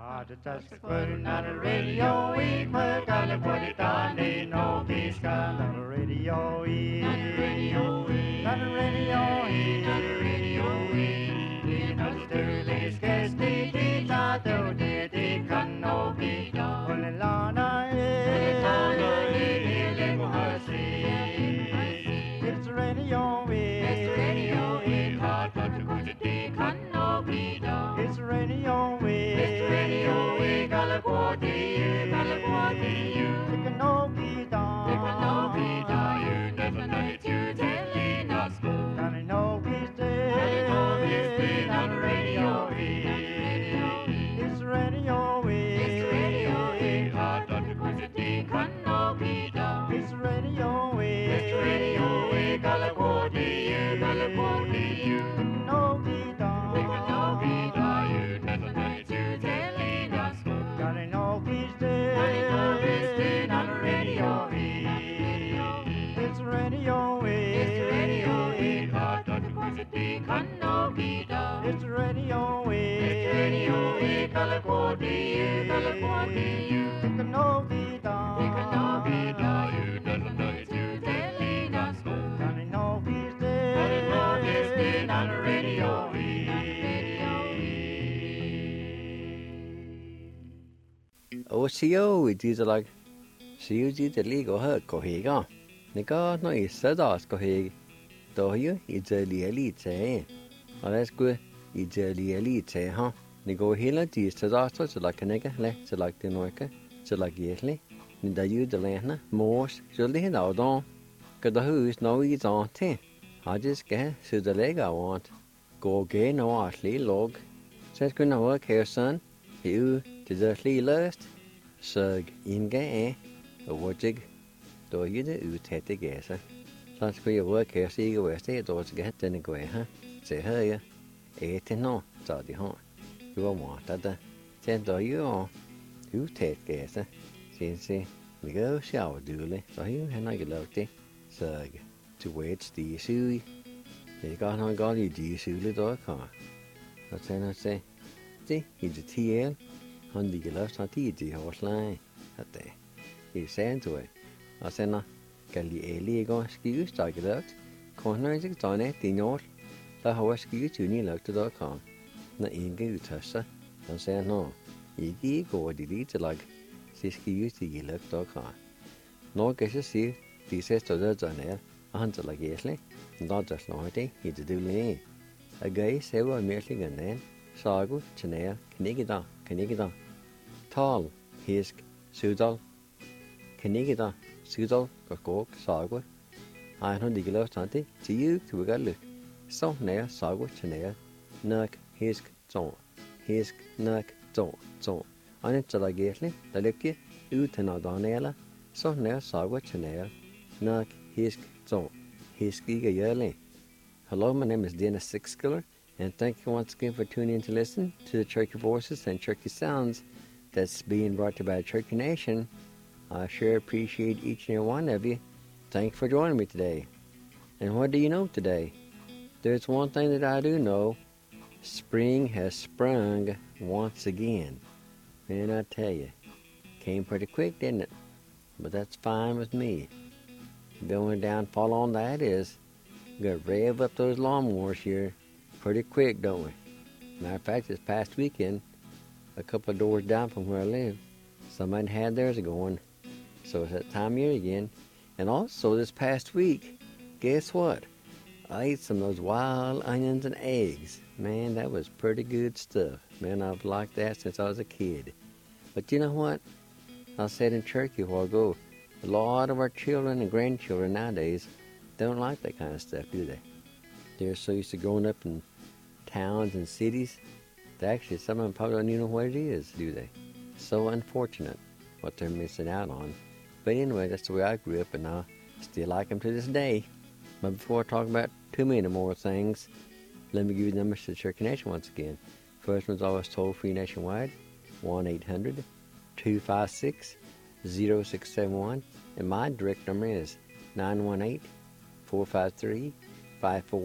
Just putting on the radio, we put on the body down, ain't no peace got on the radio, on the radio, on the radio, on the radio, you know the Sterling Sketch, the Tato, the Canopi, on the Lana, it's the radio, it's the radio, hot but the Canopi, it's the radio, it's the radio, California, California, the Canopi, the Canopi, you never know it, you telling us, gotta know he's dead, on the radio, it's the radio, it's the radio, hot but the Canopi, it's the radio, it's the radio, California, California, the Canopi, you never know it, you telling us, gotta know he's dead, on the radio, it's the radio, it's the radio, hot but the Canopi, it's the radio, it's the radio, California, California, the Canopi, you never know it, you telling us, gotta know he's dead, on the radio. Siêu chỉ là siêu chỉ là có hơi có hệ cả, nếu có nói sơ đó có hệ, tôi hiểu ý giờ lý thế, ở đây cứ ý giờ lý thế ha, nếu có hệ là chỉ sơ đó số là cái này cái này, chỉ là cái nói cái, chỉ là cái này, nên đại yêu được này na, mỗi chỉ là nào đó, cái đó hữu nói ý rằng thế, họ chỉ cái sự là cái want, có cái nó lý log, sẽ cứ nói cái sơn, hiểu chỉ là lý list. Sug in cái watchig do you the tete gesa that's go your work here see go stay do get then go ha say hey te no so di ho you want that then do you tete gesa see we go shower do le so you have not get look te sug to wait the sui they got on got you di sui le do ka that's then I say see you the TL han de geløst har tid i Horsland at det I sent to it og sender galli eli go skiu stag geløst konar ikke tane tinor der har skiu tuni lagt der kan na inge utassa han siger no ikke går de lidt lag så skiu til geløst der kan når kan jeg se de sætter der der og han til lag esle der der slår det I det dule a gay sewa merligen den sagu tnær Knigida, Tal, Hisk, Sudal, Knigida, Sudal, Gokok, Sagu. I don't dig love tanti, to you to a galuk. So near Sagu, Chanea, Nurk, Hisk, Nurk, Zon. On it to la gately, the lucky, Utana Donella, so near Sagu, Chanea, Nurk, Hisk, Hiskiga yearly. Hello, my name is Dana Sixkiller. And thank you once again for tuning in to listen to the Cherokee Voices and Cherokee Sounds that's being brought to you by Cherokee Nation. I sure appreciate each and every one of you. Thank you for joining me today. And what do you know today? There's one thing that I do know. Spring has sprung once again. Man, I tell you, came pretty quick, didn't it? But that's fine with me. The only downfall on that is we got to rev up those lawnmowers here pretty quick, don't we? Matter of fact, this past weekend, a couple of doors down from where I live, somebody had theirs going. So it's that time of year again. And also this past week, guess what? I ate some of those wild onions and eggs. Man, that was pretty good stuff. Man, I've liked that since I was a kid. But you know what? I said in Cherokee a while ago, a lot of our children and grandchildren nowadays don't like that kind of stuff, do they? They're so used to growing up in towns and cities that actually some of them probably don't even know what it is, do they? So unfortunate what they're missing out on. But anyway, that's the way I grew up, and I still like them to this day. But before I talk about too many more things, let me give you the numbers to the Cherokee Nation once again. First one's always toll-free nationwide, 1-800-256-0671. And my direct number is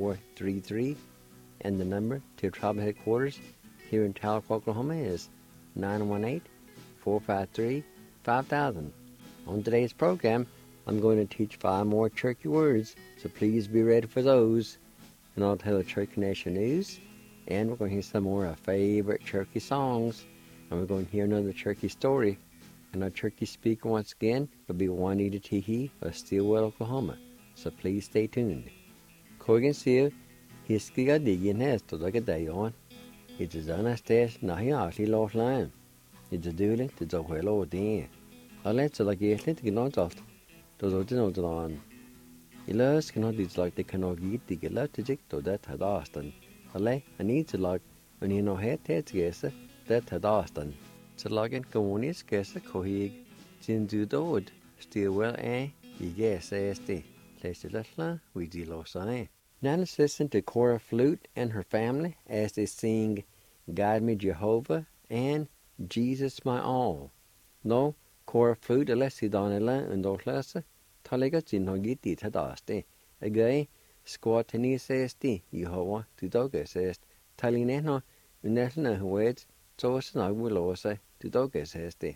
918-453-5433. And the number to tribal headquarters here in Tahlequah, Oklahoma is 918-453-5000. On today's program, I'm going to teach 5 more Cherokee words, so please be ready for those. And I'll tell the Cherokee Nation News, and we're going to hear some more of our favorite Cherokee songs, and we're going to hear another Cherokee story. And our Cherokee speaker once again will be Juanita Teehee of Stillwell, Oklahoma, so please stay tuned. Corgan Seal, Hiskiga Digin has to look at day on. It's a Zanastas Nahiaki Lost Line. It's a dueling to the Hello Dan. I'll let you like a little not off. Those are the on. Ilus cannot be like the cannot get the electric to that had Austin. I need to like when you know head guess that had Austin. So like in Comunis guess a cohig, Jin do dood, still well you guess SD. Let's let we do lost I. Now let's listen to Cora Flute and her family as they sing Guide Me Jehovah and Jesus My All. No, Cora Flute Alessi Donella and Dolasa, Taligas in Hogiti Tadaste. Again, Squat Tennis SD, Jehovah, to Dogas est, Talineno, Unetna words, Tos and I will also to Dogas SD.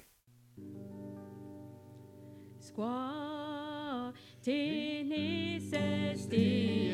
Squat Tennis SD.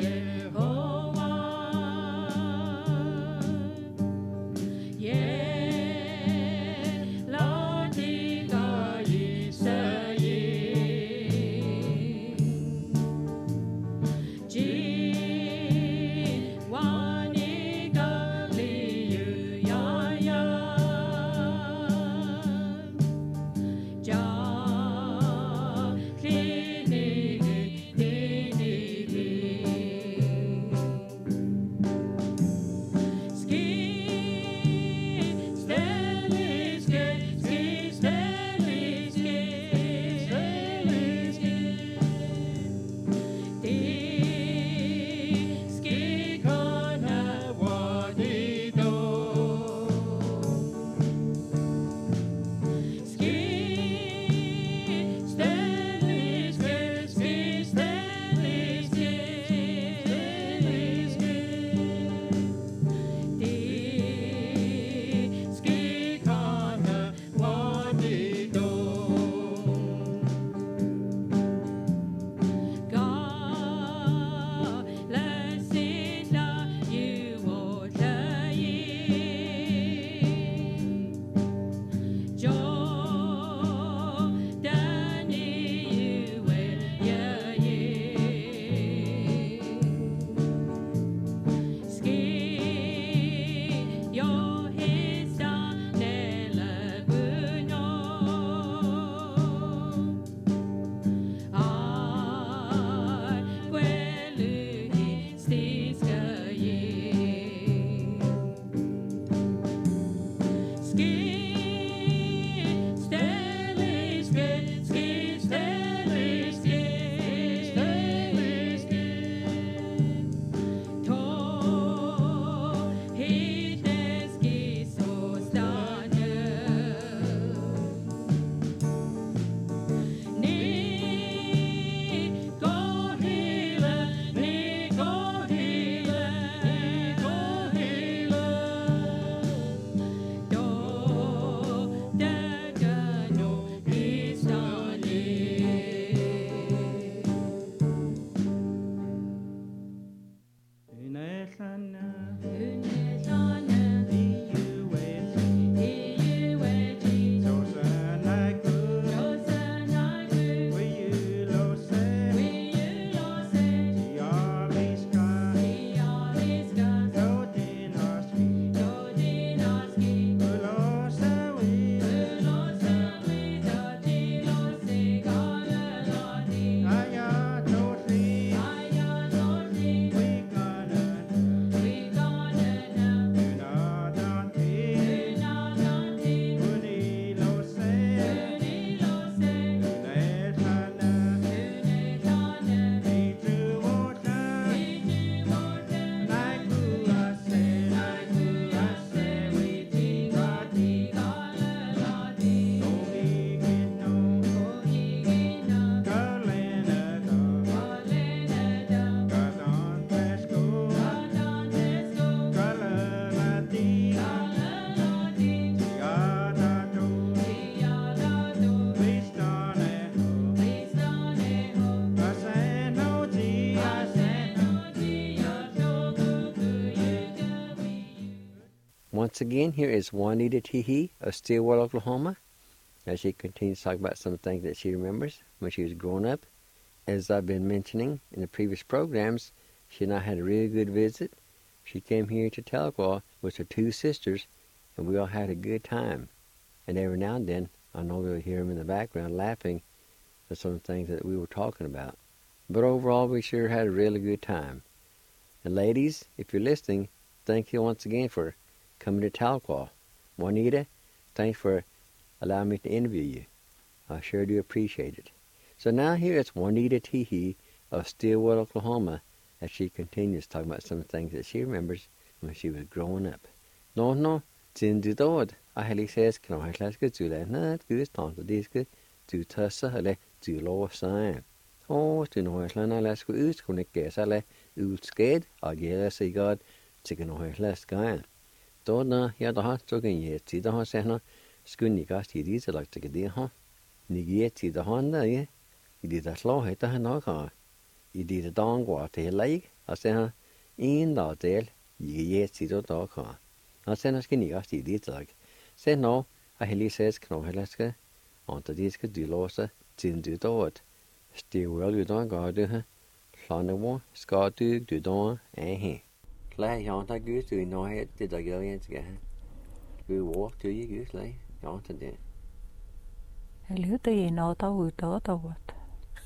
Once again, here is Juanita Teehee of Stillwater, Oklahoma, as she continues to talk about some things that she remembers when she was growing up. As I've been mentioning in the previous programs, she and I had a really good visit. She came here to Tahlequah with her 2 sisters, and we all had a good time. And every now and then, I know we'll hear them in the background laughing at some of the things that we were talking about. But overall, we sure had a really good time. And ladies, if you're listening, thank you once again for coming to Tahlequah. Juanita, thanks for allowing me to interview you. I sure do appreciate it. So now here is Juanita Teehee of Stillwater, Oklahoma, as she continues talking about some of the things that she remembers when she was growing up. No, Cindy Dodd, I had says, can I let's go to that? No, it's good, Tanta, this good, to Tussa, eller to Law Sign. Oh, to know it's not let's go ut, when it gets a utsked, I guess I got to know let's go. Då när jag har tagit en jättid har sen skulle ni gast i så lagt det det ha. Ni jättid har där i det slå heter han också. I det dangwa till lig. Och sen en dag del i jättid då också. Och sen ska ni gast i det lag. Sen nå jag heli ses knå hela ska. Och det ska du låsa tin du då. Still du då går du ha. Planne ska du då Lei John ta Gud to know it did I go in together. We walk to you Gud lei John to do. Hello to you know ta ut ta what.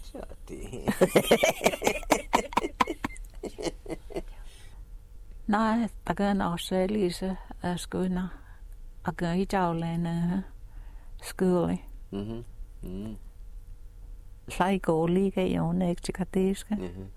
Nej, ta gan Australia skuna. A gan I jawlen skole. Sai go liga jo nek chikatiska.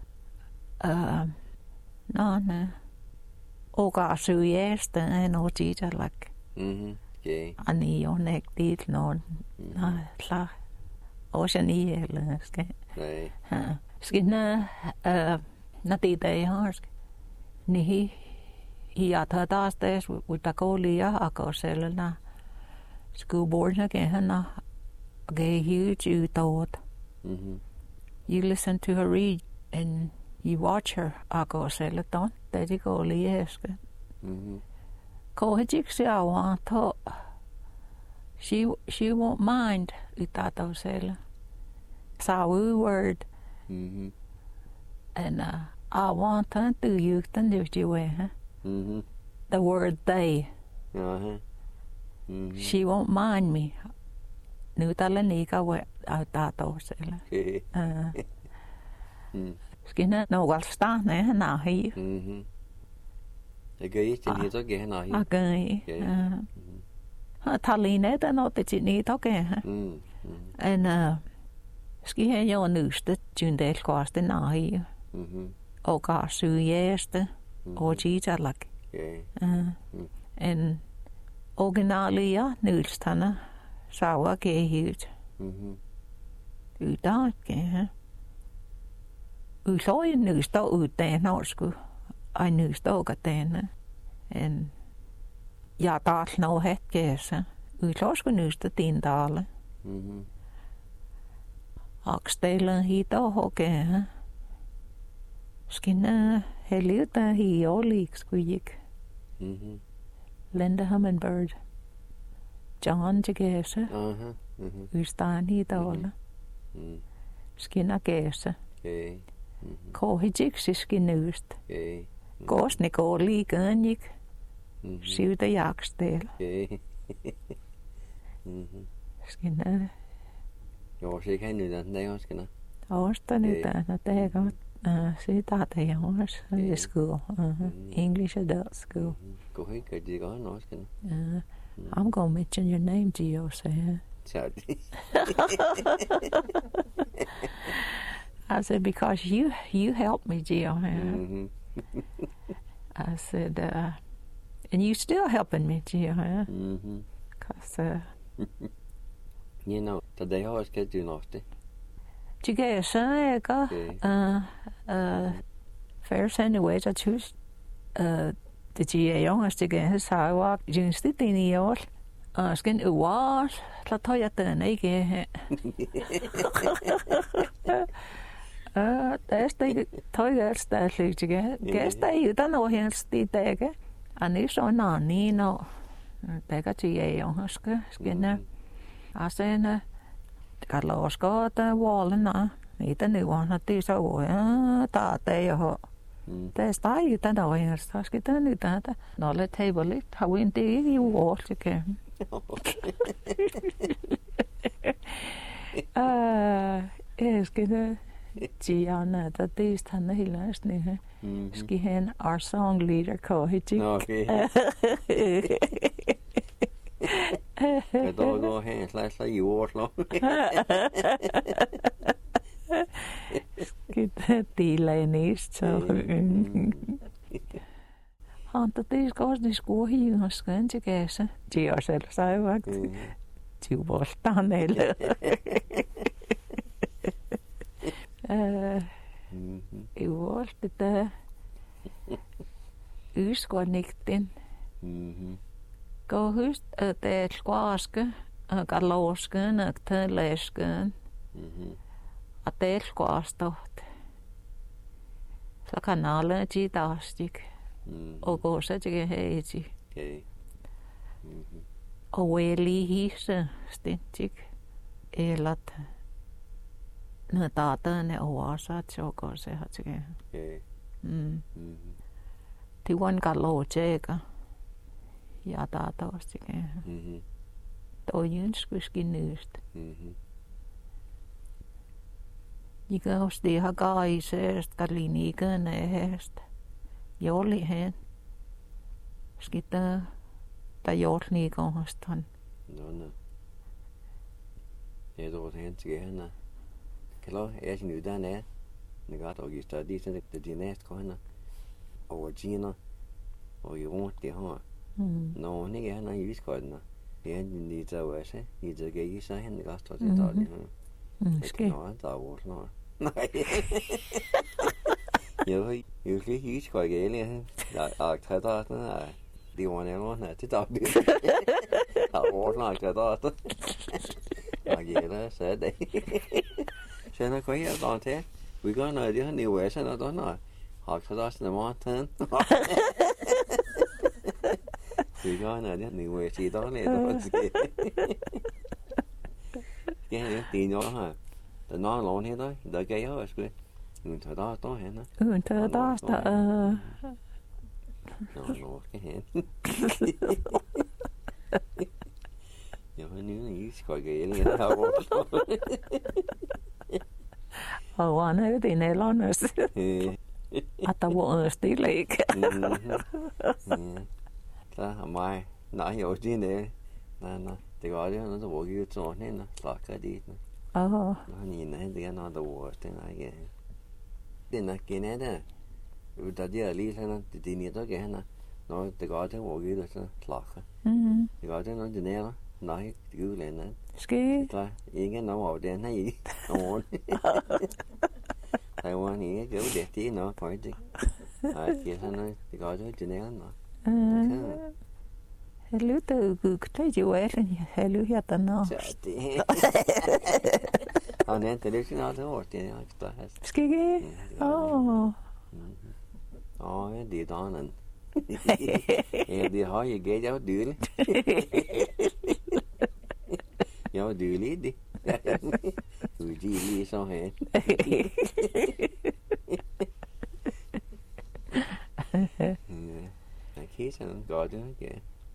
No. Oga suyesta no tita lak. Okay. Ani onek dit no. Na la. Oceani eller ska. Nej. Skina na tita harsk. Ni I taas des utakolia akosella school board again na gay huge you thought. You listen to her read and you watch her akosella don that go lieske. Ko hejiksi awanto. She won't mind itatosella. Sawu word. And I want to do you the word they. She won't mind me. Nu talanika we itatosella. Skina no walstaan na hier. Ik ga iets in hier ook na hier. Okay. Taline dan not dat je niet oké. En ski he jo nuste jundel kwaste na hier. Ook als sueste. Ojita lak. En originalia nulstana sawa ke hut. Utan ke. U loi nusta uteen norsku. Ai nusta okateen. En ja taas no hetkeessä. U losku nusta tindale. Akstelen hito hokee. Skinna heliuta hi oliks kujik. Linda Hummingbird. John Jagesa. Ustaan hitolle. Skinna keessa. Ko hijiksi skinnuust. Koos ne ko liikanjik. Siuta jakstel. Skinna. Joo, se ei nyt näin oskena. Osta nyt aina teekot. Sitä teemas school. English adult school. Go ahead, could you go on oskena? I'm gonna mention your name, Gio said. I said, because you helped me, Gio. I said, and you still helping me, Gio. Because you know, today I was getting nasty. Jigga eka first anyways I choose the youngest jigga sawa jinsti tiniol skin uwas la toyata nege testa toyers ta jigga gesta utan o hensti tege Ani so nani no. Pega tie on skinner. Asena kalloskoota wallena. Niitä nyt on tiisa uja taate jo. Tästä ei tänä oikeastaan skitän nyt tätä. No le table hawin tigi wallike. Eskide Gianna that these tan hilast ni. Skihen our song leader ko hiti. Okay. Cái đó có hay là yếu lắm. Kita tiilenis so. Hanta tis kostis kuhiunas kantikessa. Tiosel saivat. Tiuvoltaneille. Ivolti tää yskonnektin. Kohust teet kuaske, kalosken, lesken. A teet kuastoht. Så kanalen til dastik. Og gå så til heiti. Og veli hisse stintik. Elat. Nä taatane oasa tsoko se hatsike. Tiwan kalojeka. Ja taatostike. Tojunskuskin nyst. Ikäosti ihan kaiseest kaliniikän ehest. Jolli hen. Skita ta jolniikohastan. No. Det då hen til henne. Klar, jeg sin uddannet. Det går og i studier til det næste kohne. Og Gina og i rundt det har. Nå, ikke han er i viskøjden. Det er en lille også. I det gik så hen det går til det. Måske. Nå, der var snart. Nej. Jeg fik i viskøjden egentlig. Jeg tager der sådan. Det var nærmere til dag. Der var snart der. Jeg gælder så det. Sen ko hier dan te. We go na die new wes en dan na. Hak gedas na maten. We go na die new wes i dan le dan. Cái tiền nhỏ ha. Đó nó lộn hết đó. Đợi cái đó rồi. Người thợ đó to hết nó. Người thợ đó Nó cái hết. Giờ phải níu này coi ghê lên đâu. Vaan hyvin ne lannas. Että vuosti leik. Ta mai nãy giờ đi nè. Nè, thì gọi nó nó bộ kia cho nên nó lọt cái đi. Nó nhìn này thì nó đồ thế này kìa. Đến là cái này đó. Đã đi ở lý nó thì nhiều đó kìa nó thì gọi thế bộ kia nó lọt. Thì gọi thế nó thì nè nó. Nói cứ lên đó. Ski. Thôi, yên cái nó màu đen hay gì? Không. Tại qua nghĩ kiểu đẹp tí nó khỏi chứ. Kia sao nói thì gọi cho chuyện này nó. Hello từ cái chịu ấy là hello hiện tại nó. Nên từ lúc nó thấy một tiền nó ta hết. Ski. Cái đi đó nè. Em đi hỏi gì ghé cháu đứa. Cháu đứa lý đi. Người gì đi sao hết. Khí sao nó gọi chứ kìa.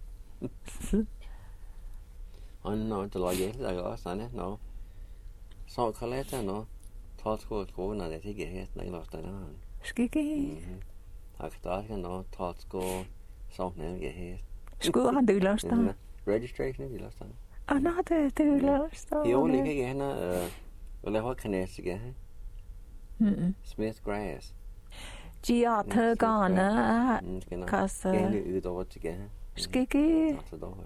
Anh nói từ loại dễ là gọi sao nè nó. Sau khá lết ra nó. Thoát cô nào để thấy kìa hết. Đấy là tại nó. Ski. Thật đó cái nó thoát cô sau này kìa hết. Skulle han du løst da? Registration er løst da. Han hadde du løst da? Jo, like gerne og lave kanæs igen. Smith Grass. Gia tøgane kasse. Gerne ud over til igen. Skiki.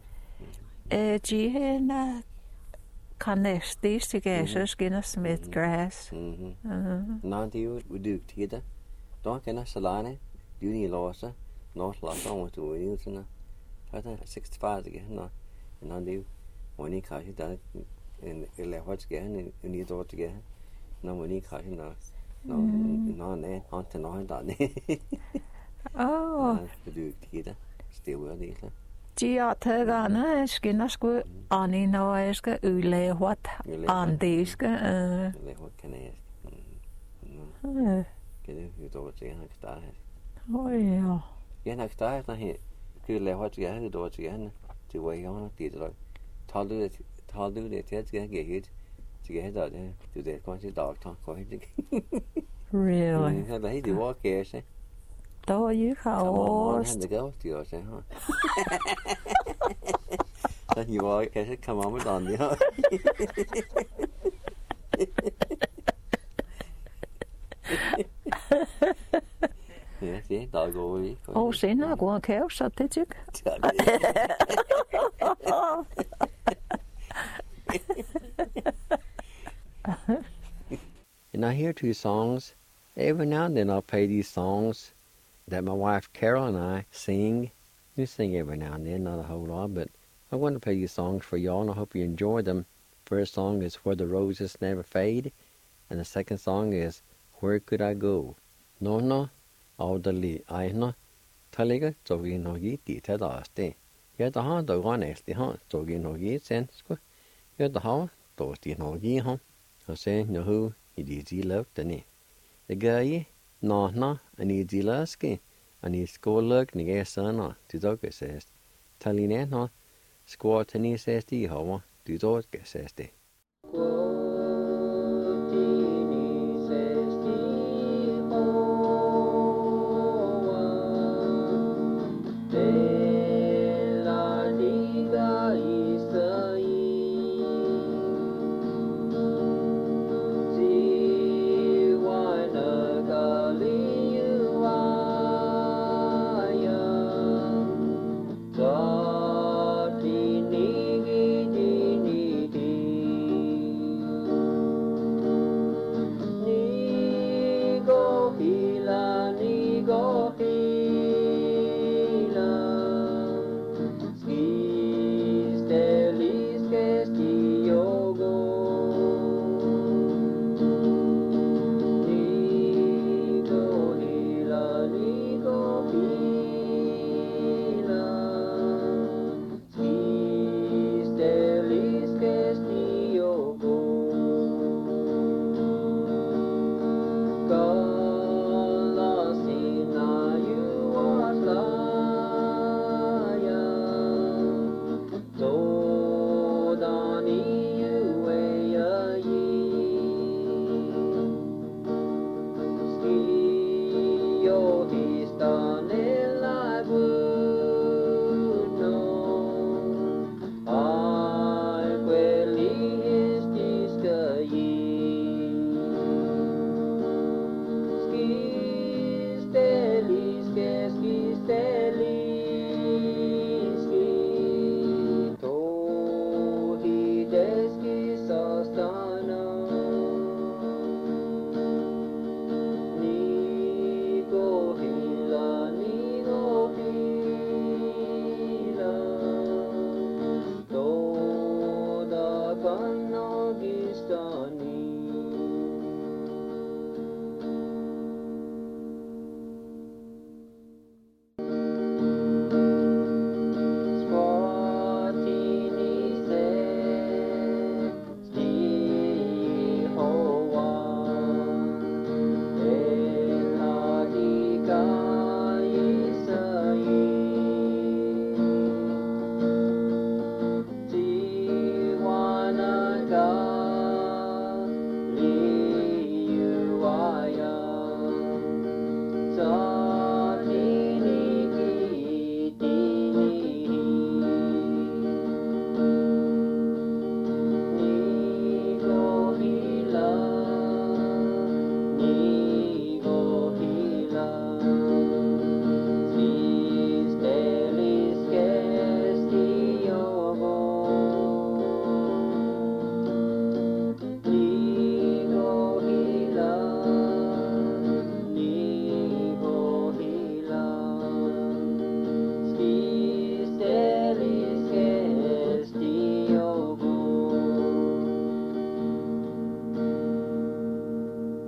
Gia kanæs det stikker så skinner Smith Grass. Nå, det er jo udygt til det. Da kender salane. Du ni låse. Nå, låse om du er sådan. Det er 65 igen nå. Nå det when he catch that in what's again in the door again. No when he catch no ne on to no that. Oh. Du det. Still niitä. Tia tegana skinasku aninoeska ylehuat antiiska. Lehua keneestä. Kenen hydoa siihen taas. Oi joo. Ihan taas näin kyllä lehua siihen hydoa siihen. Se voi ihan tiedä. Taldu det till att jag hit. Sig det där. Du det kan inte dagta kohin. Really? Ja det är var käse. Då ju kaos. Det går till oss ha. Så ju var käse kommer med dan ja. Ja, det där går vi. Och sen har gå kaos så det tycker. And I hear 2 songs. Every now and then I'll play these songs that my wife Carol and I sing. We sing every now and then, not a whole lot, but I want to play these songs for y'all, and I hope you enjoy them. First song is Where the Roses Never Fade, and the second song is Where Could I Go? No, Audali Aina, Taliga, Togi no Giti, Tadaste. Yet the hand of one esti han, Togi no Git sense. Yet the how, Tosti no Gi hon. I say, no who, it is love to me. The guy, no, and it's lasky, and it's go look, nigga, son, to dog says. Taline, no, squat, and he says, the how, to dog says, the.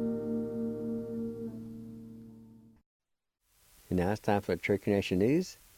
And now it's time for Cherokee Nation News.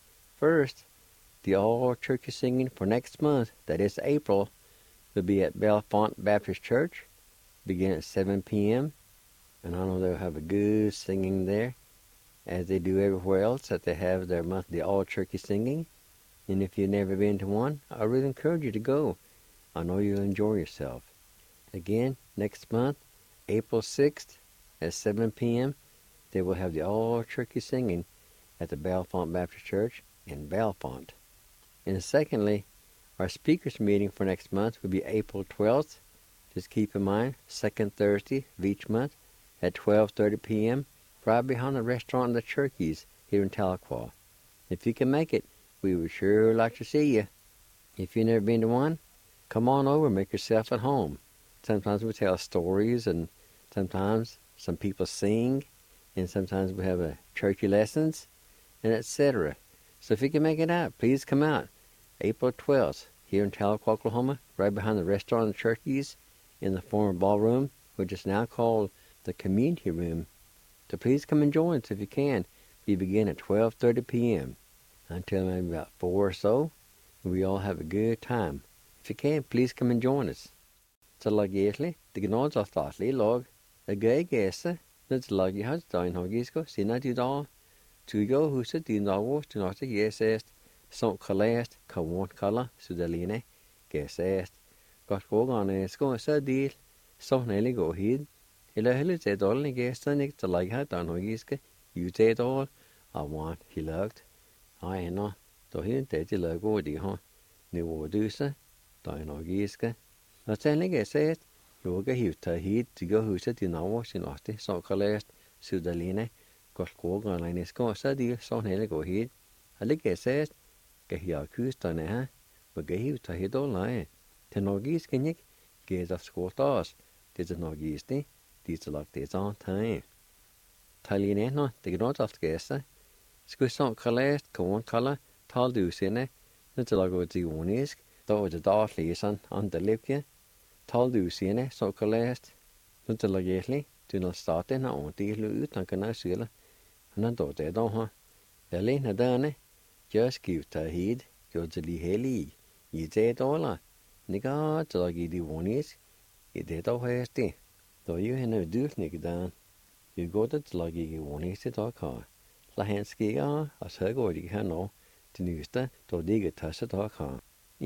1st, the all-turkey singing for next month, that is April, will be at Bellefonte Baptist Church, begin at 7 p.m., and I know they'll have a good singing there, as they do everywhere else that they have their monthly all-turkey singing. And if you've never been to one, I really encourage you to go. I know you'll enjoy yourself. Again, next month, April 6th at 7 p.m., they will have the all-turkey singing at the Bellefonte Baptist Church in Bellefonte. And secondly, our speakers meeting for next month will be April 12th. Just keep in mind, second Thursday of each month at 12:30 p.m., right behind the restaurant The Turkeys here in Tahlequah. If you can make it, we would sure like to see you. If you've never been to one, come on over and make yourself at home. Sometimes we tell stories, and sometimes some people sing, and sometimes we have turkey lessons, and etc. So if you can make it out, please come out. April 12th, here in Tahlequah, Oklahoma, right behind the restaurant The Turkeys, in the former ballroom, which is now called the community room. So please come and join us if you can. We begin at 12:30 p.m. until maybe about 4 or so, and we all have a good time. If you can, please come and join us. Så lag egentlig, det gnås av statlig lag. Det gøy gæse, når det lag I hans døgn har gisko, siden de dag. Tugo huset din dag, til nåt gæsest, som kallæst, kavont kalla, sudaline, gæsest. Godt gågane sko, så del, så nælig gå hid. Eller heller til dårlig gæsten, ikke til lag hans døgn har giske, ute dårlig, og want he lagt. Ej, ender, då hid det til lag gå de har. Niveau dyse, døgn har giske. Når tændig er sagt, yoga hivta hit, tiga huset din over sin åtte, så kallæst, sudaline, godt gågane sko, så del, så nælig gå hid. Allig er sagt, gahia kysterne her, og gahivta hid dårlig. Til norgisk ikke, gæs af skortas, det er norgisk det, det er lagt det sådan tegn. Talinæner, det kan noget af gæster. Skulle så kallæst, kåren kalder, tal du sinde, når det lager dionisk, da er det daglige sådan, andre lepje. Tal du sinde, så kallæst, når det lager egentlig, du når starten har ondel ud, han kan have syle. Han har dog det dog her. Alene derne, jeg skifter hid, gjorde det lige heldig. I det dollar. Niga til at give dionisk, i det dog her det. Da jo hende dyrt nikke dan. Jo går det til at give dionisk til dog her. La han skiger, og så går de her nå. Det nyeste, da de ikke tager sig dog her.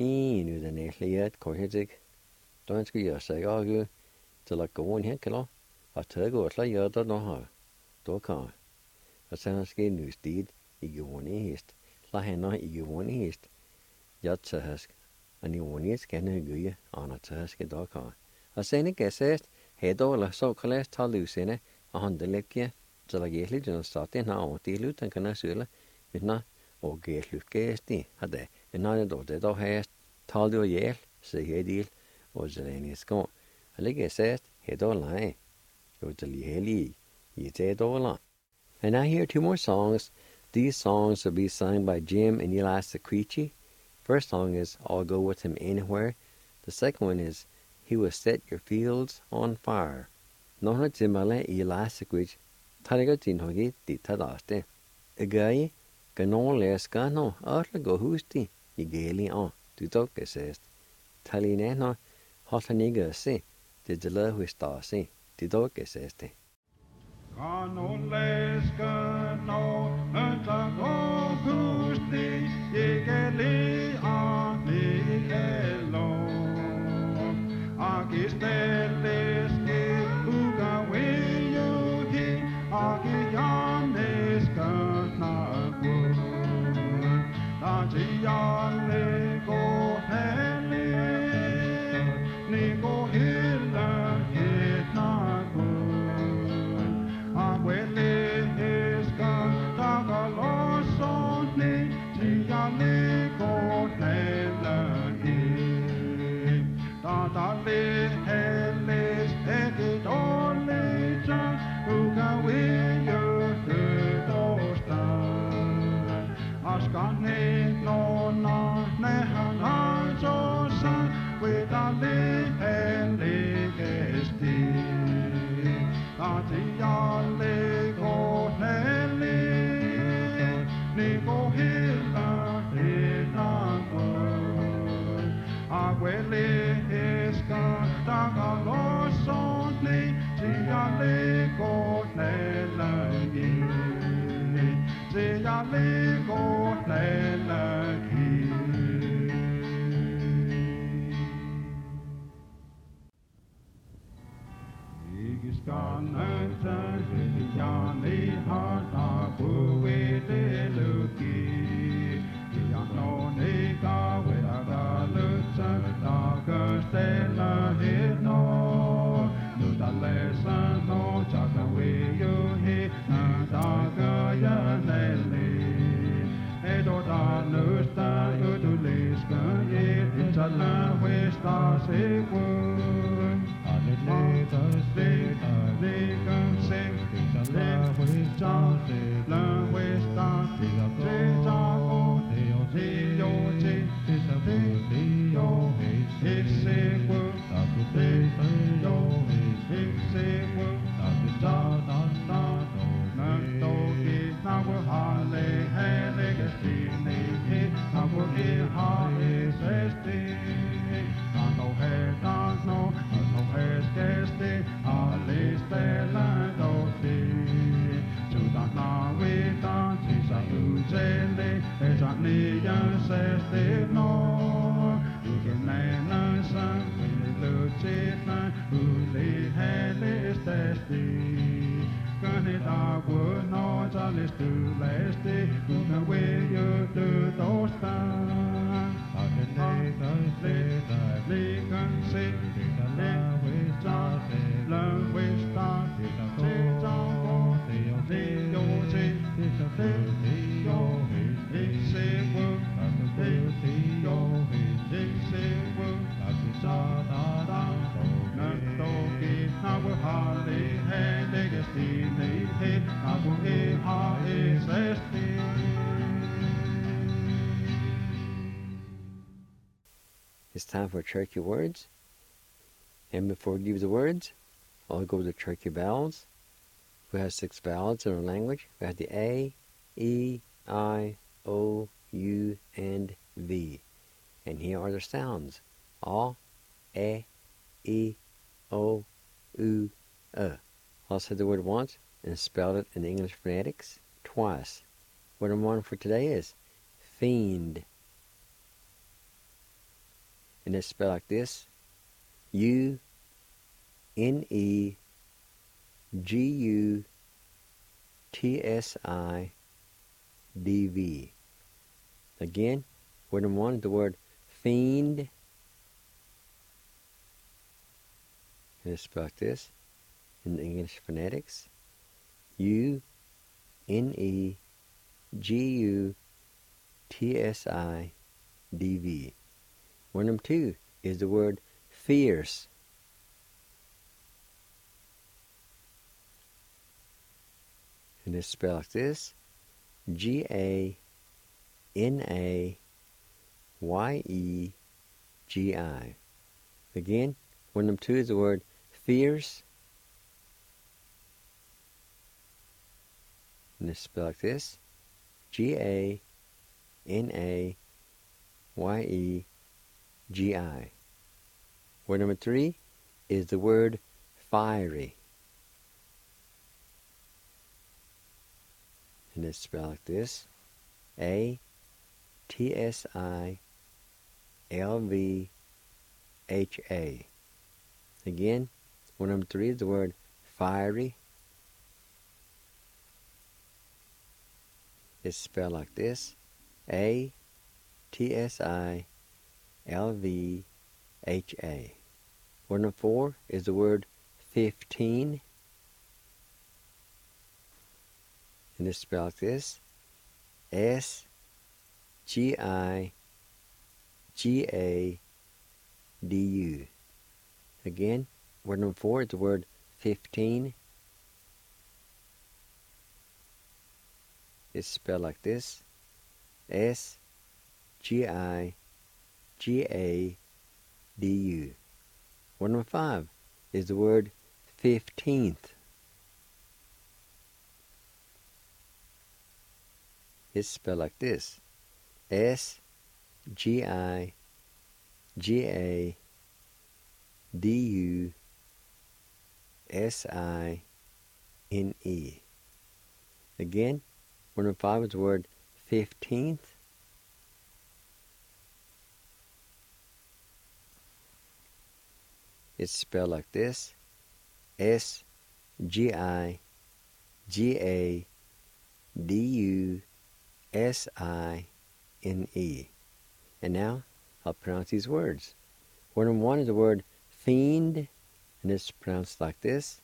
Nu den egentlig et korhedik. Da han skal gøre sig af til at gå ind her klar, og tage gå til at gøre det nå her. Dog her. Og så han skal nyste i dionisk. La han nå i dionisk. Jeg tager og nionisk kan hygge andre taske dog her. Og sen gæsest, hedola så kallæst talusene, og han delepje, så der gæsligt den starten har og det den kan søle, men og gæsligt gæsti hadde. En anden dog det dog hast, tal du hjel, så hedil og zelenisko. Alle gæsest, hedola, jo det lige hellig, i det dola. And I hear two more songs. These songs will be sung by Jim and Eli Sequici. First song is I'll Go With Him Anywhere. The second one is He Will Set Your Fields on Fire. Nå timale Eli Sequici. Tariga din hogi dit tadaste. Agaye, ganon leskano, arla go husti, I geli on, du dokke sest. Talineno, hotaniga se, det de la huistase, du dokke seste. Ganon leskano, anta go husti, I geli on, I elo. Agisteleske, uga weyuhi, agiyaneska nagun. Tajiyale go heli, ni go hila hit nagun. Agwele eska tagalosoni, tiyale go hela hit. Tatale heles egidolita, uga wiyo hudostan. Askane nona nehangazosa, widale heligesti. Tatiyale go heli, ni go hila It's time for Cherokee words. And before we give you the words, I'll go with the Cherokee vowels. We have 6 vowels in our language. We have the A, E, I, O, U, and V. And here are the sounds. A, E, O, U, I'll say the word once and spell it in English phonetics twice. Word number 1 for today is fiend. And it's spelled like this: U-N-E-G-U-T-S-I-D-V. Again, word number 1 is the word fiend. And it's spelled like this in English phonetics: U-N-E-G-U-T-S-I-D-V. Word number 2 is the word fierce. And it's spelled like this: G-A-N-A-Y-E-G-I. Again, word number 2 is the word fierce. And it's spelled like this: G-A-N-A-Y-E-G-I. Word number 3 is the word fiery. And it's spelled like this: A-T-S-I-L-V-H-A. Again, word number 3 is the word fiery. It's spelled like this: A-T-S-I-L-V-H-A. Word number 4 is the word 15. And it's spelled like this: S-G-I-G-A-D-U. Again, word number 4 is the word 15. It's spelled like this: S-G-I-G-A-D-U. Word number 5 is the word 15th. It's spelled like this: S-G-I-G-A-D-E-N-T-H. G-A-D-U-S-I-N-E. Again, word number 5 is the word 15th. It's spelled like this: S-G-I-G-A-D-U-S-I-N-E. And now I'll pronounce these words. Word number 1 is the word fiend, and it's pronounced like this: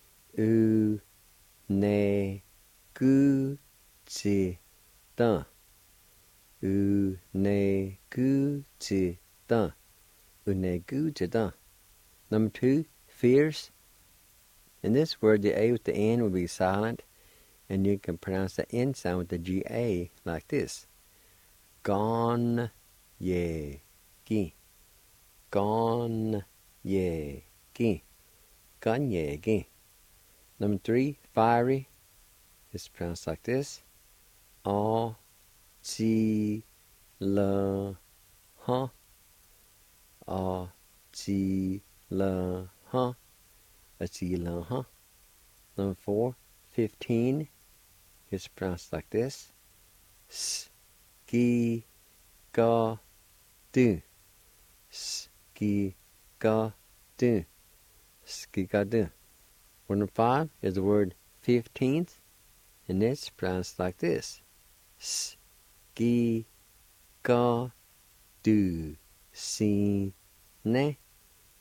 U-ne-gu-chi-da. U-ne-gu-chi-da. U-ne-gu-chi-da. Number 2, fierce. In this word, the A with the N will be silent, and you can pronounce the N sound with the G-A like this: Gon-ye-gi. Gon-ye-gi. Gon-ye-gi. Number 3, fiery. It's pronounced like this: A-chi-la-ha. A-chi-la-ha. A-chi-la-ha. Number 4, 15. It's pronounced like this: S-ki-ga-du. S-ki-ga-du. S-ki-ga-du. Word number 5 is the word 15th, and it's pronounced like this: S-ki-ga-du. Si-ne.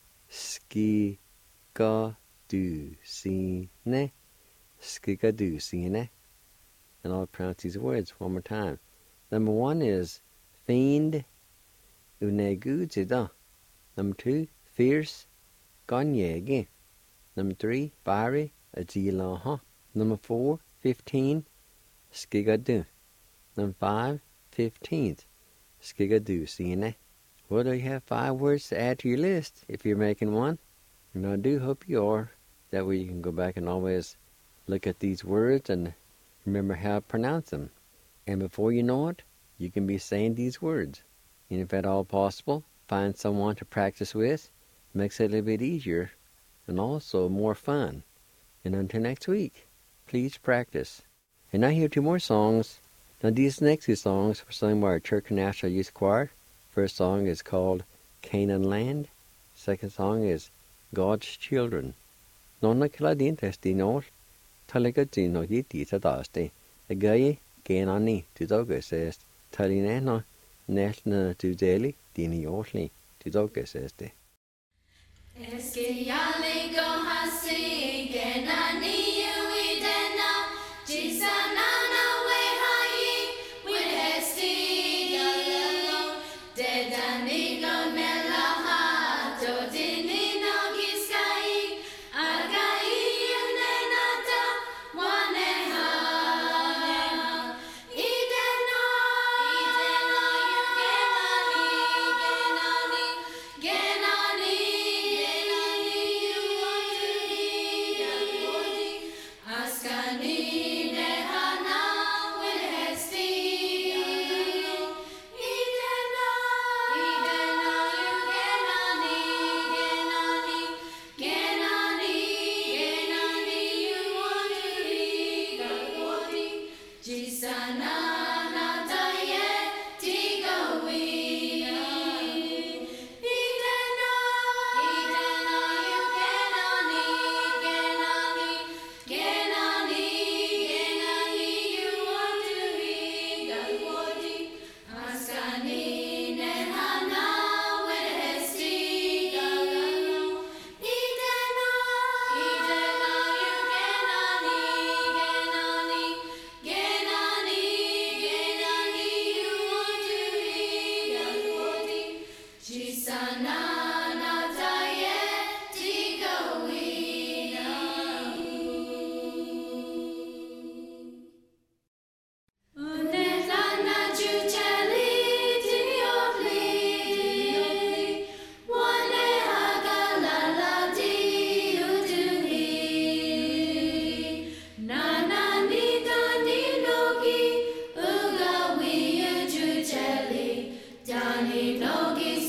Ski-ga-du. Si-ne. Ski-ga-du. Si-ne. And I'll pronounce these words one more time. Number 1 is fiend. U-ne-gu-chi-da. Number 2, fierce. Gon-ye-gi. Number 3, fiery. A-chi-la-ha. Number 4, 15. Ski-ga-du. Number 5, 15th. Ski-ga-du. Si-ne. Well, do you have 5 words to add to your list if you're making one? And I do hope you are. That way you can go back and always look at these words and remember how to pronounce them. And before you know it, you can be saying these words. And if at all possible, find someone to practice with. It makes it a little bit easier and also more fun. And until next week, please practice. And I hear 2 more songs. Now these next 2 songs were sung by our Church National Youth Choir. First song is called Canaan Land. Second song is God's Children. Nonna kiladin testinol. Talikatino yiti sadaste. Agaye genani tudogesest. Talinena nesna tudeli dini osli tudogeseste. Eskiyali go hasi genani uidena jisanana we hayi with hesti galelo dedani go melaha dodini no giskai agai unenata waneha idena genani Askani nehana with hesti idena genani you want to read the body jisana nataye tigawina idena you genani you want to read the body askani nehana with hesti galano idena you genani you want to read the body jisana nataye tigawina Unelana jucheli diniopli Wane hagalala diuduni Nana nida ninogi Ugawi jucheli Dani nogi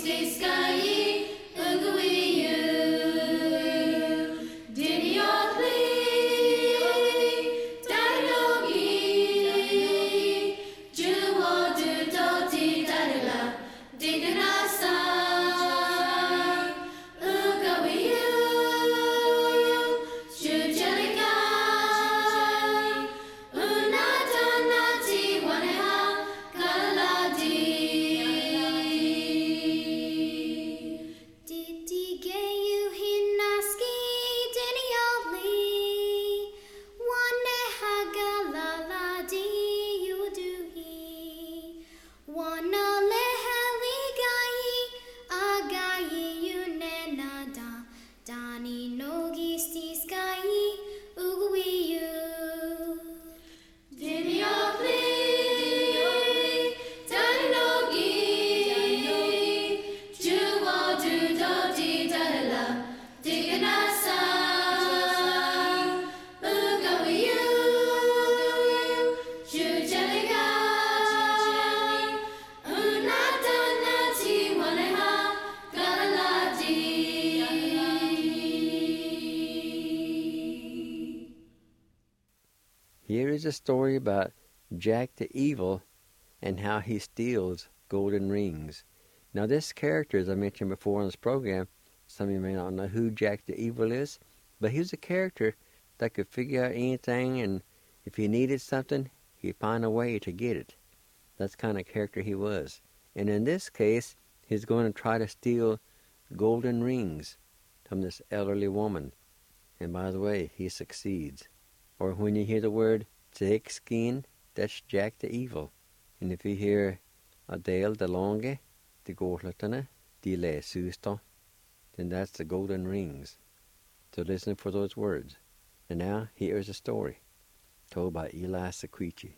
Here is a story about Jack the Evil and how he steals golden rings. Now this character, as I mentioned before on this program, some of you may not know who Jack the Evil is, but he was a character that could figure out anything, and if he needed something, he'd find a way to get it. That's the kind of character he was. And in this case, he's going to try to steal golden rings from this elderly woman. And by the way, he succeeds. Or when you hear the word Jake Skin, that's Jack the Evil. And if you hear Adele the Longe, the Gorlatana, the Le Susto, then that's the golden rings. So listen for those words. And now here's a story told by Eli Sequici.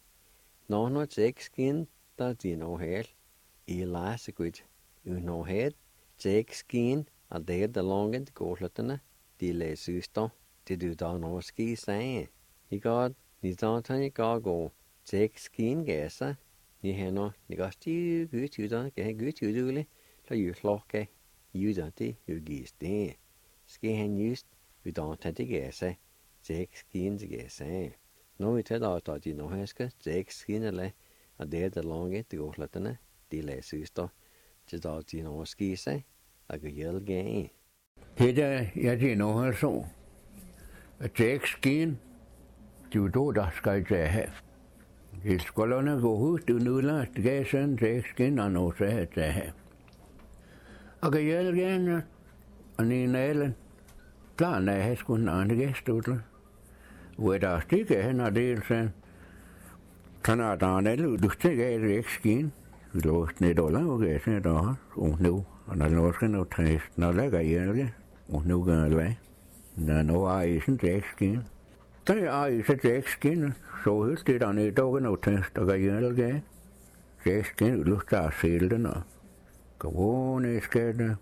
No Jake Skin, da din o'head. Eli Sequici, un'ohead. Jake Skin, Adele the Longe, the Gorlatana, the Le Susto, the Dudanorski saying. I god, ni dantan I god go, Jake Skin gæsa, ni heno, ni god stiu gut udan, ge gut uduli, la jutlokke, udanti, ugiste. Ske hen just, udantan ti gæsa, Jake Skin gæsa. No I ted at di no heska, Jake Skin eller, at det lange til gåslettene, de leser ut da, til da di no skise, at gjeld gæ. Hede jeg di no her så, Jake Skin, du då der skal jeg have. Det skolerne gå ud, du nu lader det gæsen, Jake Skin, og nu så have. Og gjeld gæ, og ni nælen, planen er jeg skulle en anden gæstudler. Hvor der stikker hen og del sen. Kan jeg da nælle, du stikker af Jake Skin. Vi låste ned og laver gæsen der, og nu, og der låser nu tæst, når lægger hjælke, og nu gør det hvad. Der nu er isen Jake Skin. Der er isen Jake Skin, så højt det der ned, og nu tæst, og gør hjælke. Jake Skin, du skal sælge den, og gå ned skal det.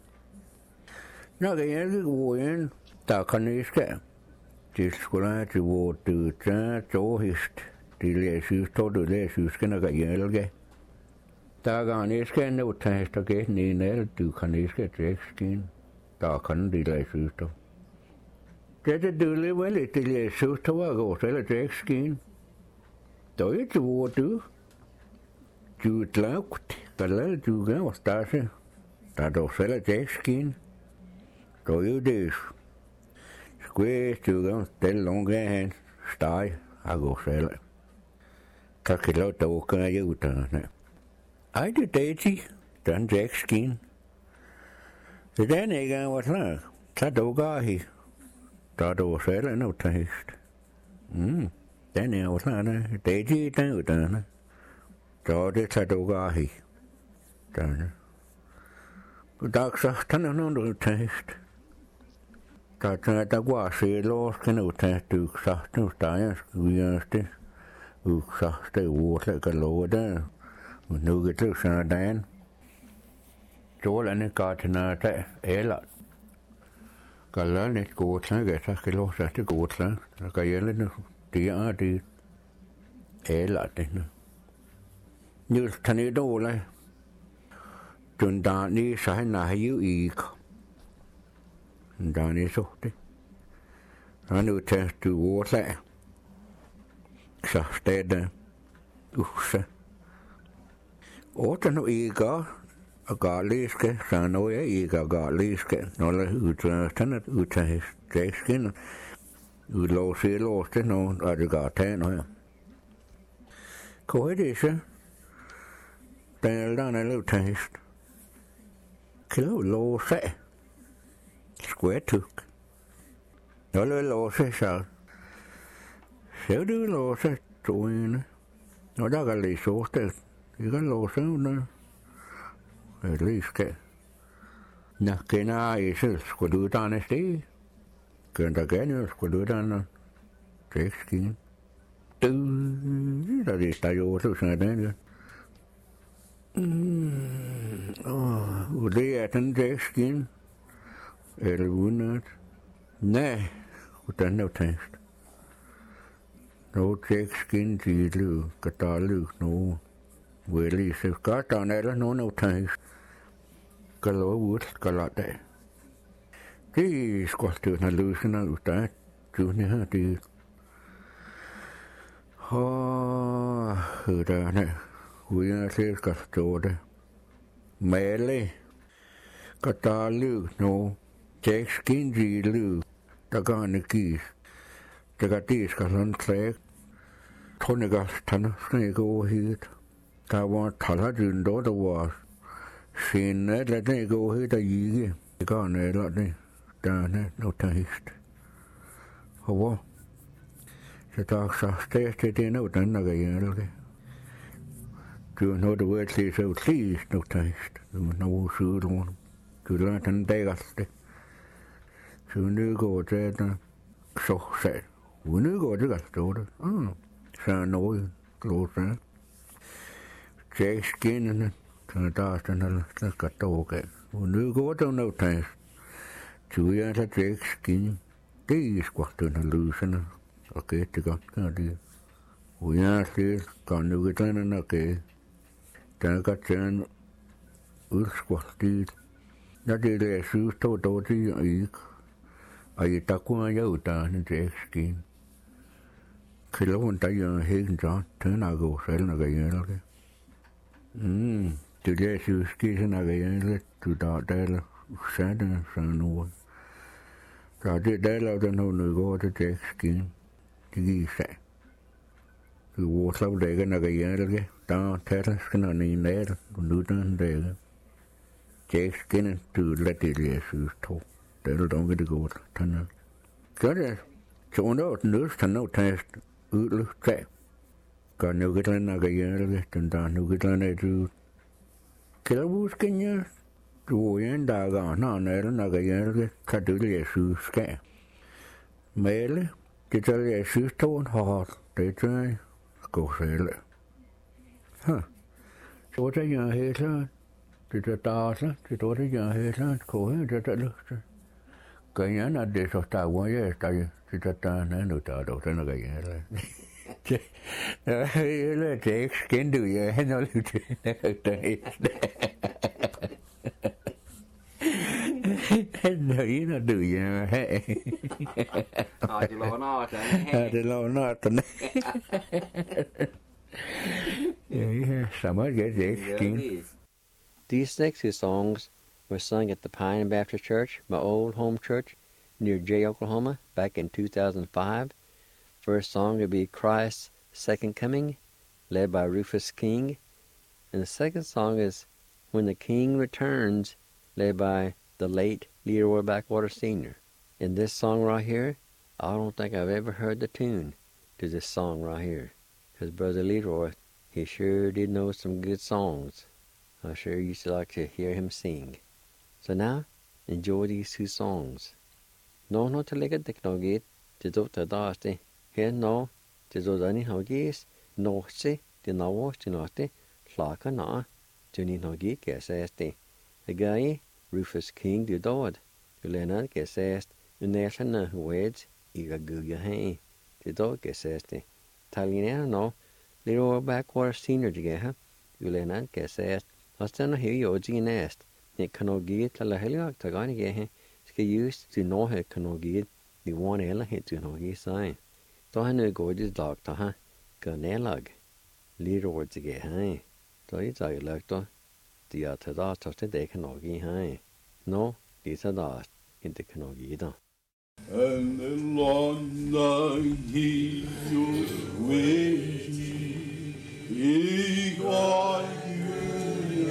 Når gør hjælke gå ind, der kan ned skal. Det skulle have til hvor du tager tåhist. Det læses to, du læses, skal nok hjælke. Der kan ikke skal nå tæst og gæt en af, du kan ikke skal Jake Skin. Der kan det læses to. Det du lever lidt, det læses to, og går selv Jake Skin. Der er til hvor du. Du er lavt, der lader du gerne stase. Der er selv Jake Skin. Der er det. Squeeze to go, den longe hen, steg, og gå selv. Tak til lov, der kan jeg uddanne. Ej, det datig, den Jake Skin. Det den ikke er vores lag. Så du gør hi. Der du selv er noget tæst. Den er vores lag, datig, den uddanne. Så det tager du gør hi. Den. Der så, den er noget tæst. Der går se låsken ud til du sagt nu steger skvierste. Du sagt det ord kan love der. Nu kan du sådan dagen. Stålerne går til noget der eller. Kan lade lidt godt slag, så skal lov sig til godt slag. Så kan jeg lidt det er det. Eller det nu. Nu tager ned dårlig. Tundani Sahanayu Eek. Dani Sohti. I knew test to water. Sahstede. Usse. Åter nu Ega. Og garliske, så nu jeg ikke og garliske. Når der udtændet, udtages dækskin. Udlås i låste nu, og det gør tagen her. Hvor er det så? Den ældre er løvtages. Kilo låse. Skvættuk. Når der låse, så. Så du låse, toene. Når der kan lige såste. Det kan låse under. Lyske. Nå, kender I selv, skulle du uddanne sted? Gør der gerne, skulle du uddanne dækskin. Der er det, der jo så sådan den. Og det er den dækskin. Eller udenat. Nej, hvordan er det tænkt? Nå dækskin til liv, kan der lykke noget. Well, så godt, der er nogen af tænkt. Skal lov ud, skal lade det. Det er sgu det, når løsene ud der. Du her, det. Hørderne. Uden at det skal stå det. Male. Skal der løg nu. Tæk skin til løg. Der gør en gis. Det gør det, skal sådan klæg. Tror jeg godt, han skal ikke over hit. Der var taladyn, der var sinne, der det går helt der ikke. Det gør han eller det. Der er noget tænkt. Og hvor? Så der er så stærkt til det nu, den der gør det. Du er noget, du ved, det er så utligst noget tænkt. Du er noget sødt rundt. Du lader den bageste. Så nu går det der. Så sagde. Nu går det godt, stå det. Så er noget, glod sig. Tjek skinnene. Så der er sådan noget, der skal stå galt. Og nu går det noget tænkt. Så jeg tager tjek skinnen. Det er sgu den her løsende. Og gæt det godt, gør det. Og jeg siger, gør nu ikke den her gæt. Der kan tage en udskvartigt. Ja, det er det, jeg synes, det er ikke. Og der kunne jeg uddanne tjek skinnen. Kiloen, der gør helt sådan. Tønder går selv, når jeg gør det. Det er det, jeg synes, når jeg gør det. Du der er sådan noget. Så det der den nu går til dækskin. Det giver sig. Du var så dækker, når jeg gør det. Der tager skal når en af du nu den dækker. Dækskin, du lader det, jeg synes, to. Det er du det godt. Så det så under den nødst, han nu tager udløst af. Gør nu ikke den, når jeg gør det. Den der nu ikke den, du kan du huske, jeg du er en dag, når jeg gør det, kan du det, jeg synes, skal. Male, det tager jeg synes, to en hårdt. Det tager jeg gå selv. Så tager jeg helt klart. Det tager dagsler, det tager jeg helt klart. Gå her, det tager lyst. Gør jeg, når det så der hvor jeg er, det tager der, nu der er du, den er jeg gør det. Det er ikke skændt, du er hen og lidt til. Nøjner du, ja. Det låner den. Ja, det låner den. Ja, samme det er ikke skændt. These next two songs were sung at the Pine Baptist Church, my old home church, near Jay, Oklahoma, back in 2005. First song would be Christ's Second Coming, led by Rufus King. And the second song is When the King Returns, led by the late Leroy Backwater Sr. In this song right here, I don't think I've ever heard the tune to this song right here. Because Brother Leroy, he sure did know some good songs. I sure used to like to hear him sing. So now, enjoy these two songs. No to like a technology, to do the dusty. Here no, to do the hoggies, no see, the no wash to not the clock or not, to need no geek as the guy, Rufus King, the dog, to Leonard gets asked, the national words, Iga Guga Hay, the dog gets asked the Italian no, Leroy Backwater Senior together, to Leonard gets asked, Asta no hi oji nest. Ni kanogit la helga tagani ge ska just to no he kanogit ni one ela hit to no gi sai. To han gojis dag ta ha kanelag. Liro ge hai. To I tag lag to dia tada to de kanogi hai. No, disa da inte kanogi da. And the Lord he you with he got you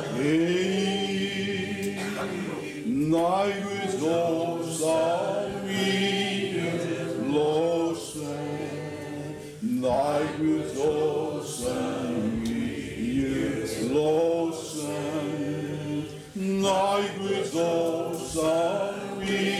night was all sorry lost night was all sorry lost night was all sorry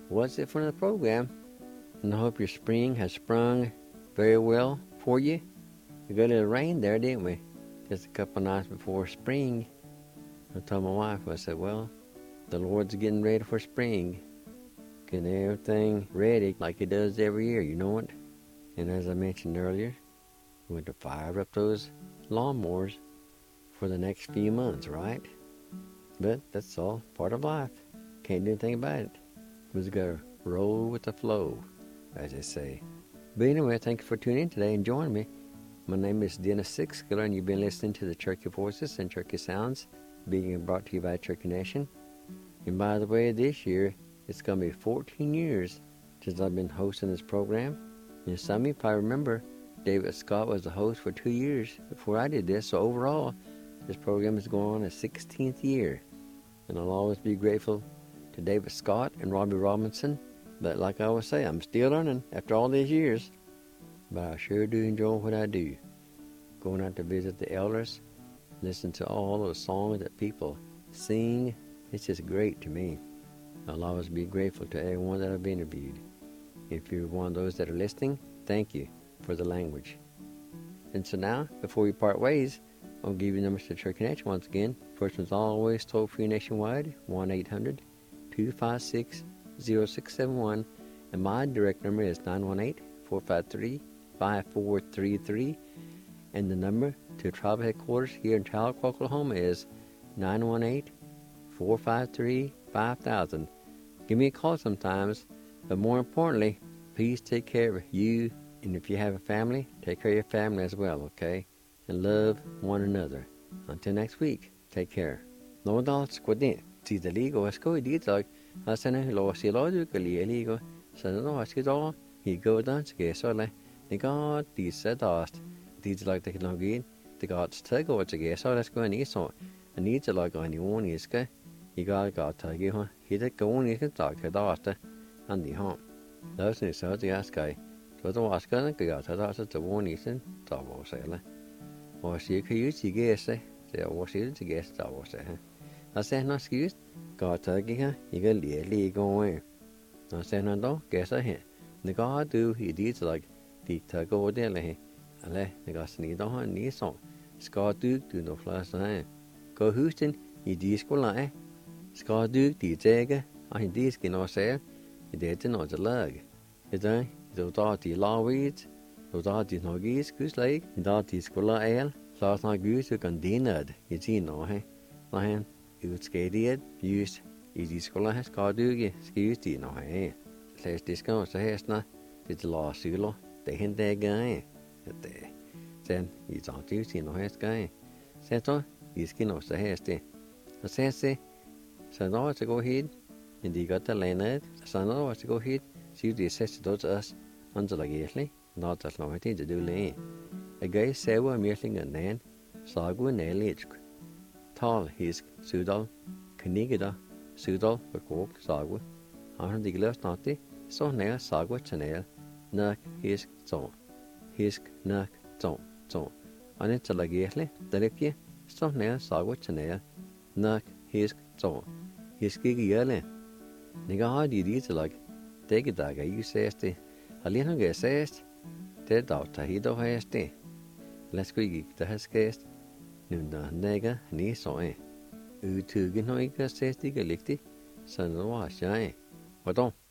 what's it for the program? And I hope your spring has sprung very well for you. We got a little rain there, didn't we? Just a couple of nights before spring. I told my wife, I said, well, the Lord's getting ready for spring. Getting everything ready like He does every year, you know it? And as I mentioned earlier, we went to fire up those lawnmowers for the next few months, right? But that's all part of life. Can't do anything about it. We just gotta roll with the flow, as they say. But anyway, thank you for tuning in today and joining me. My name is Dennis Sixskiller, and you've been listening to the Cherokee Voices and Cherokee Sounds being brought to you by Cherokee Nation. And by the way, this year, it's going to be 14 years since I've been hosting this program. And some of you probably remember, David Scott was the host for 2 years before I did this. So overall, this program is going on its 16th year. And I'll always be grateful to David Scott and Robbie Robinson. But like I always say, I'm still learning after all these years. But I sure do enjoy what I do. Going out to visit the elders, listen to all those songs that people sing. It's just great to me. I'll always be grateful to everyone that I've interviewed. If you're one of those that are listening, thank you for the language. And so now, before we part ways, I'll give you numbers to Cherokee Nation once again. First one's always toll-free nationwide, 1-800-256-0671. And my direct number is 918-453-5433. And the number to tribal headquarters here in Tahlequah, Oklahoma is 918-453-5000. Give me a call sometimes, but more importantly, please take care of you, and if you have a family, take care of your family as well, okay? And love one another. Until next week, take care. No adults go in. See the legal, let's go, dog. I send a law, see law, do legal. Send a law, I see all. He go down to get so like, they got these said dust. These like the Kilogin, the gods take over to get so let's go and eat so. And needs a like on your own is good. You got to give her. He did go on, you can talk to the doctor and the home. Those is so the ask guy. So the was going to go to the doctor to one eating, double sailor. Or she could use the guess, they was here to guess double sailor. I said, no excuse, got to give her, you can legally go away. I said, no, don't guess I hit. The god do, he did like the tug over there. Ale, the gas need on knee song. Scott Duke do no flash line. Go Houston, you disco line. Scott Duke, the jagger, I disc in our sale. He did not the leg. It ain't, the dot the law weeds, the dot is no geese, goose leg, the dot disco ale, last night goose who can dinner. You see, no, hey? Lion, you would skate it, used, you disco line, Scott Duke, excuse you, no, hey? Says discount, so here's not, it's law silo, they hint their guy. Sen I talk to you, see no hair guy. Said so, you skin off the hair stay. I said, so now to go ahead, and you got the land, so now to go ahead, see the assessed to us, under the gately, not as long as to do lay. A guy say we're meeting a nan, sagu and age. Tall his sudal, Knigida, sudal, for coke, sagu. On the glass naughty, so nail sagu channel, nuck his so. Hisk, nak, zon. On it to lagerly, the lipia, so nail, sago channel, nak, hisk, zon. Hiski yelling. Nigga, how do you eat like? Take it, dagger, you says the. A little get says, dead out, Tahido has the. Let's go geek the has cast. Nunda, nega, knee so eh. Utugin, no, says the galicti, son of wash, eh. What on?